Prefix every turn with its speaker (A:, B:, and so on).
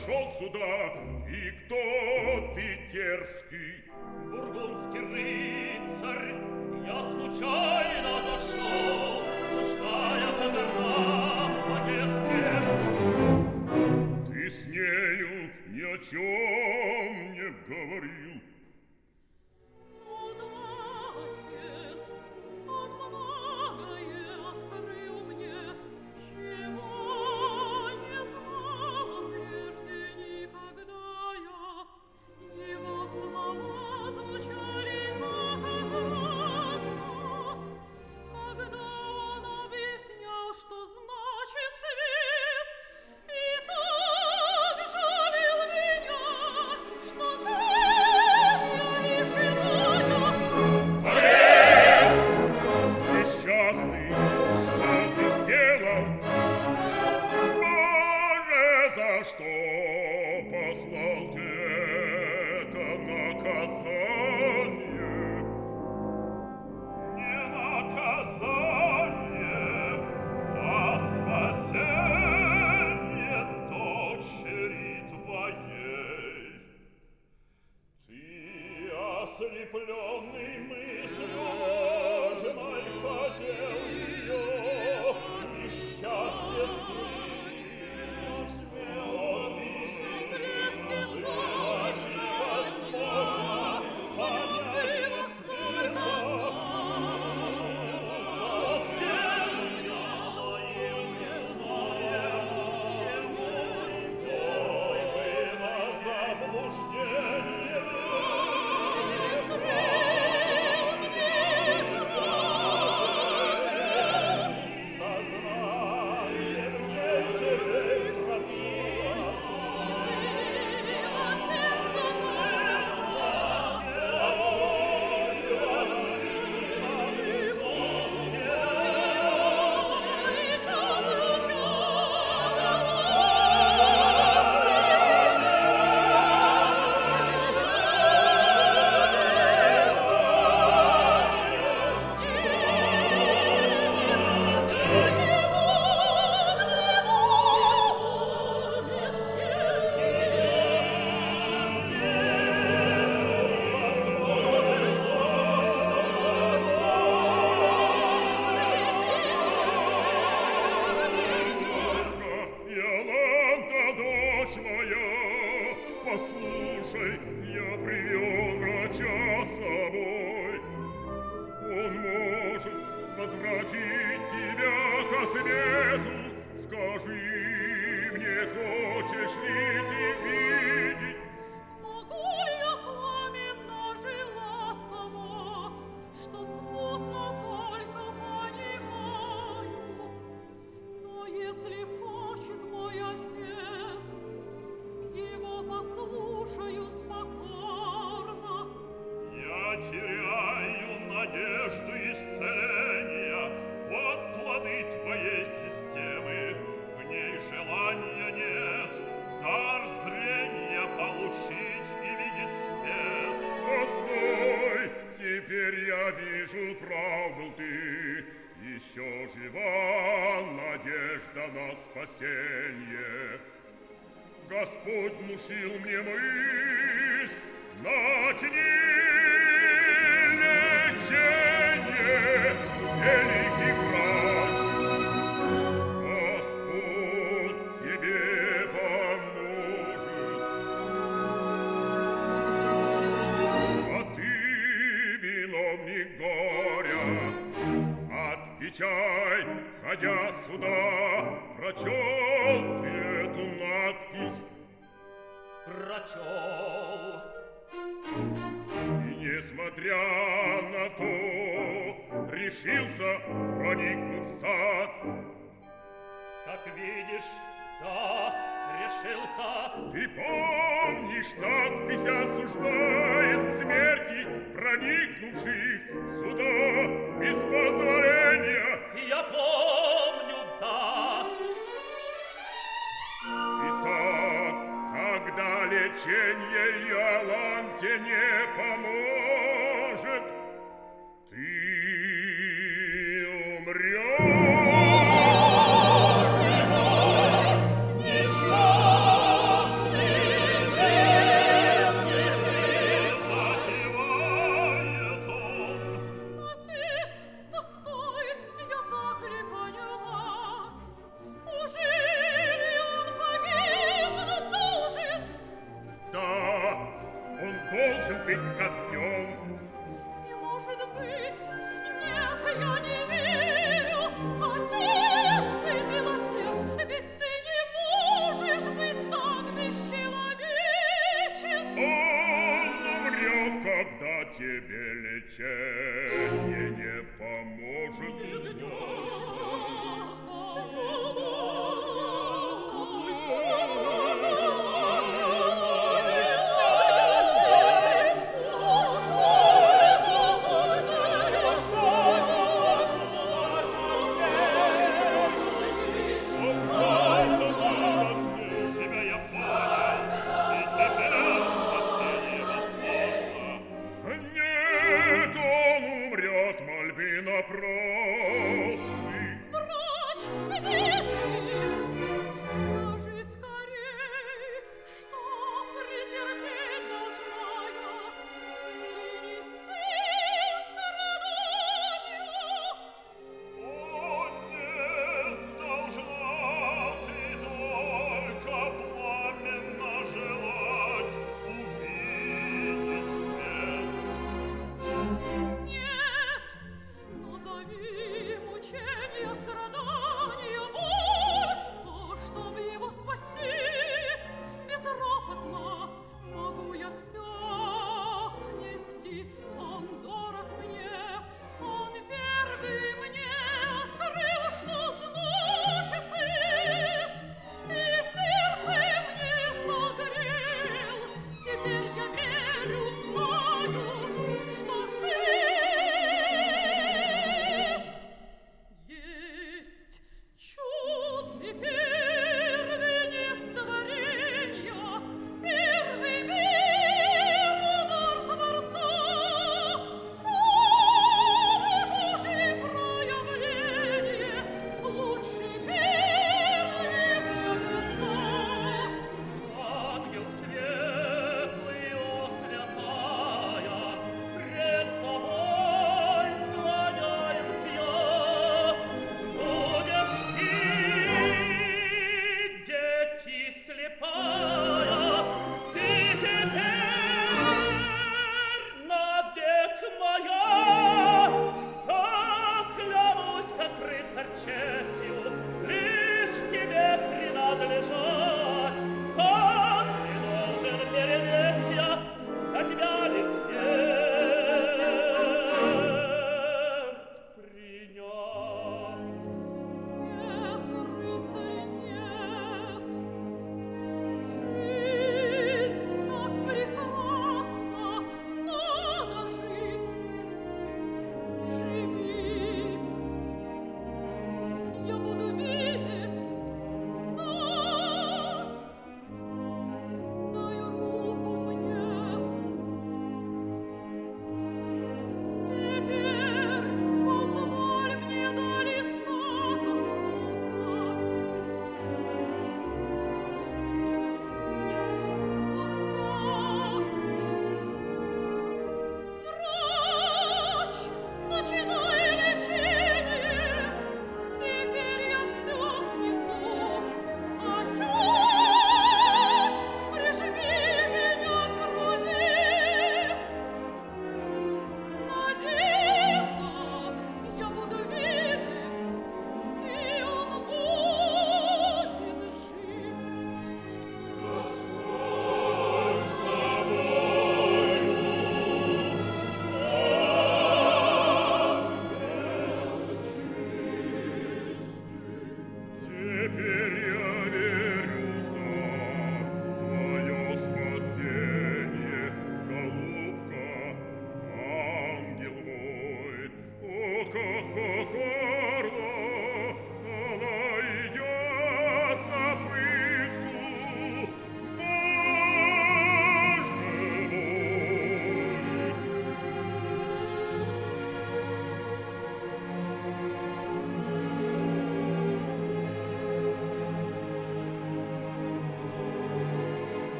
A: пришел сюда, и кто ты дерзкий?
B: Бургундский рыцарь, я случайно зашел, блуждая по горам Одесским.
A: Ты с нею ни о чем не говорил. Что послал ты это наказание?
C: Не наказание, а спасение дочери твоей. Ты, ослепленный мыслью ложной, хотел ее несчастье скрыть. Послушай, я привел врача с собой. Он может возвратить тебя ко свету. Скажи мне, хочешь ли ты видеть?
D: Могу ли я пламенно желать того, что смутно только понимаю? Но если хочет мой отец, его послушаю покорно.
C: Я теряю надежду исцеления. Вот плоды твоей системы. В ней желания нет. Дар зрения получить и видеть свет.
A: Постой, теперь я вижу, прав был ты. Еще жива надежда на спасение. Господь внушил мне мысль, начни лечение, великий врач. Господь тебе поможет. А ты, виновник горя, отвечай, ходя сюда, прочел ты эту надпись?
B: Прочел.
A: И, несмотря на то, решился проникнуть в сад.
B: Как видишь, да, решился.
A: Ты помнишь, надпись осуждает к смерти проникнувших сюда без позволения?
B: Я помню, да.
A: Итак, когда лечение Иоланте не поможет, ты умрешь.
D: Несчастный!
A: должен быть казнен.
D: Не может быть! Нет, я не верю! Отец, ты милосерд! Ведь ты не можешь быть так бесчеловечен!
A: Он умрет, когда тебе лечение не поможет.
D: Бедняжка,